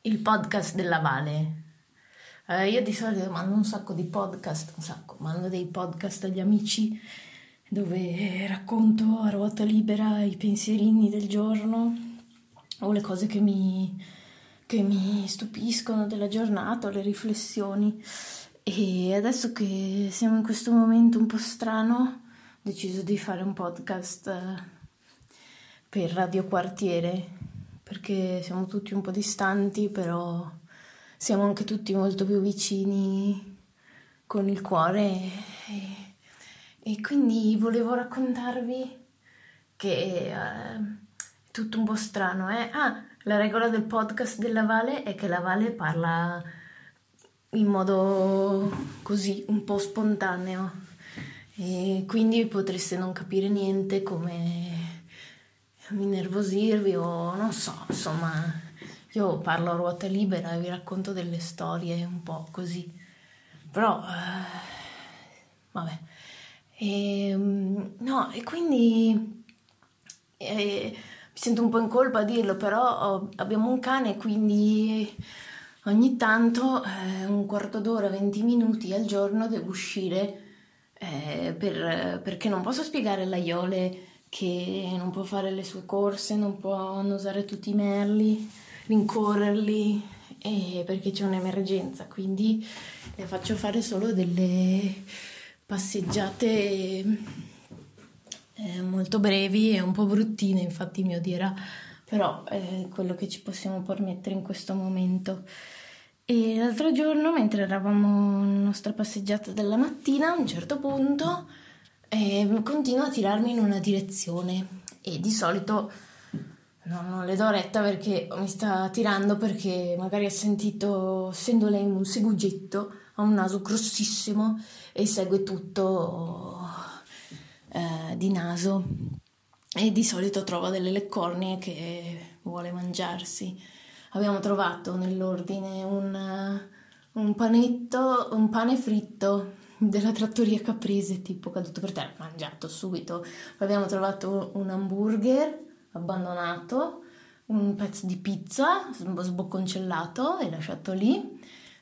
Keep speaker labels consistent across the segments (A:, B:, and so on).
A: il podcast della Vale. Io di solito mando un sacco di podcast, mando dei podcast agli amici dove racconto a ruota libera i pensierini del giorno o le cose che mi stupiscono della giornata o le riflessioni. E adesso che siamo in questo momento un po' strano, ho deciso di fare un podcast per Radio Quartiere, perché siamo tutti un po' distanti, però siamo anche tutti molto più vicini con il cuore e quindi volevo raccontarvi che è tutto un po' strano. La regola del podcast della Vale è che la Vale parla in modo così un po' spontaneo e quindi potreste non capire niente, come innervosirvi o non so, insomma. Io parlo a ruota libera e vi racconto delle storie un po' così, però vabbè. E quindi mi sento un po' in colpa a dirlo, però abbiamo un cane, quindi ogni tanto un quarto d'ora, 20 minuti al giorno devo uscire perché non posso spiegare all'Aiole che non può fare le sue corse, non può annusare tutti i merli, rincorrerli, perché c'è un'emergenza, quindi le faccio fare solo delle passeggiate molto brevi e un po' bruttine, infatti mi odierà, però è quello che ci possiamo permettere in questo momento. E l'altro giorno, mentre eravamo nella nostra passeggiata della mattina, a un certo punto continua a tirarmi in una direzione e di solito non le do retta perché mi sta tirando, perché magari ha sentito, essendo lei un segugetto, ha un naso grossissimo e segue tutto di naso, e di solito trova delle leccornie che vuole mangiarsi. Abbiamo trovato nell'ordine un panetto, un pane fritto della trattoria Caprese, tipo caduto per terra, mangiato subito. Poi abbiamo trovato un hamburger abbandonato, un pezzo di pizza sbocconcellato e lasciato lì,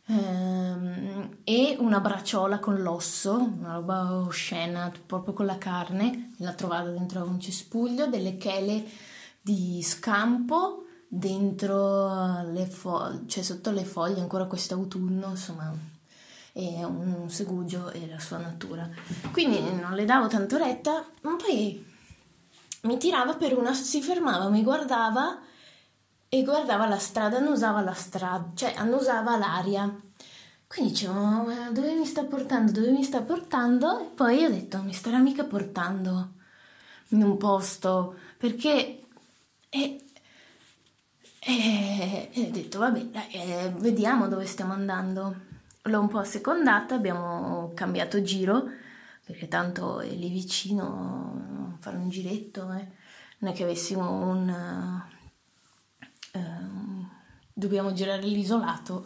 A: e una bracciola con l'osso, una roba oscena, proprio con la carne, l'ha trovata dentro un cespuglio, delle chele di scampo dentro le foglie, cioè sotto le foglie ancora quest'autunno, insomma, è un segugio e la sua natura. Quindi non le davo tanto retta, ma poi mi tirava per una, si fermava, mi guardava e guardava la strada, annusava la strada, cioè annusava l'aria. Quindi dicevo, dove mi sta portando, dove mi sta portando? E poi ho detto, mi starà mica portando in un posto, perché ho detto, vabbè, dai, vediamo dove stiamo andando. L'ho un po' assecondata, abbiamo cambiato giro, perché tanto è lì vicino, fare un giretto, non è che avessimo dobbiamo girare l'isolato.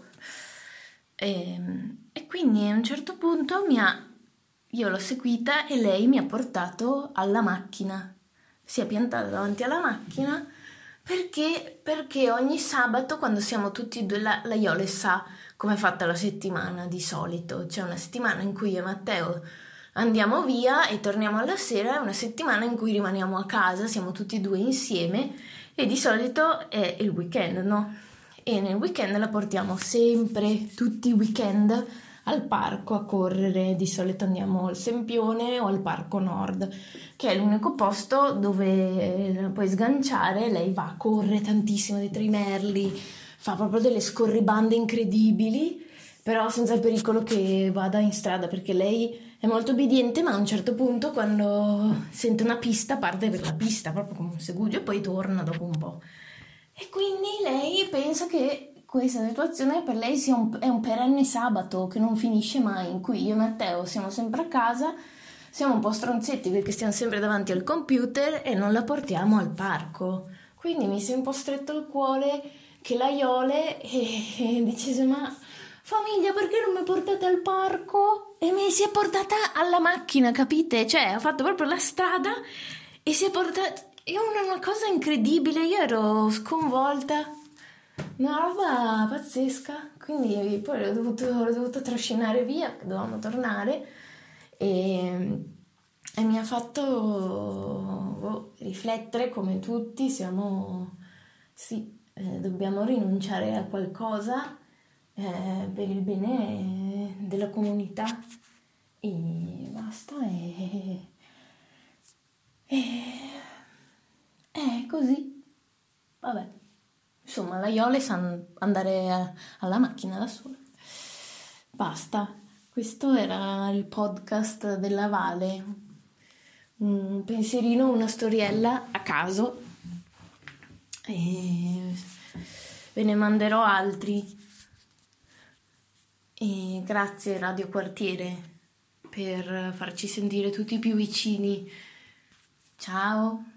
A: E quindi a un certo punto io l'ho seguita e lei mi ha portato alla macchina, si è piantata davanti alla macchina perché ogni sabato, quando siamo tutti e due, la Iole sa come è fatta la settimana di solito. C'è una settimana in cui io e Matteo andiamo via e torniamo alla sera, è una settimana in cui rimaniamo a casa, siamo tutti e due insieme, e di solito è il weekend, no? E nel weekend la portiamo sempre, tutti i weekend, al parco a correre. Di solito andiamo al Sempione o al Parco Nord, che è l'unico posto dove puoi sganciare. Lei va, corre tantissimo dietro i merli, fa proprio delle scorribande incredibili, però senza il pericolo che vada in strada, perché lei è molto obbediente, ma a un certo punto, quando sente una pista, parte per la pista proprio come un segugio e poi torna dopo un po'. E quindi lei pensa che questa situazione per lei è un perenne sabato che non finisce mai, in cui io e Matteo siamo sempre a casa, siamo un po' stronzetti perché stiamo sempre davanti al computer e non la portiamo al parco. Quindi mi si è un po' stretto il cuore che la Iole e dice, ma famiglia, perché non mi portate al parco? E mi si è portata alla macchina, capite? Cioè ha fatto proprio la strada e si è portata... È una cosa incredibile, io ero sconvolta. una roba pazzesca, quindi poi l'ho dovuto trascinare via, perché dovevamo tornare e mi ha fatto riflettere come tutti sì, dobbiamo rinunciare a qualcosa per il bene della comunità e basta e è così, vabbè. Insomma, la Iole sa andare alla macchina da sola. Basta, questo era il podcast della Vale. Un pensierino, una storiella a caso. E ve ne manderò altri. E grazie Radio Quartiere per farci sentire tutti più vicini. Ciao!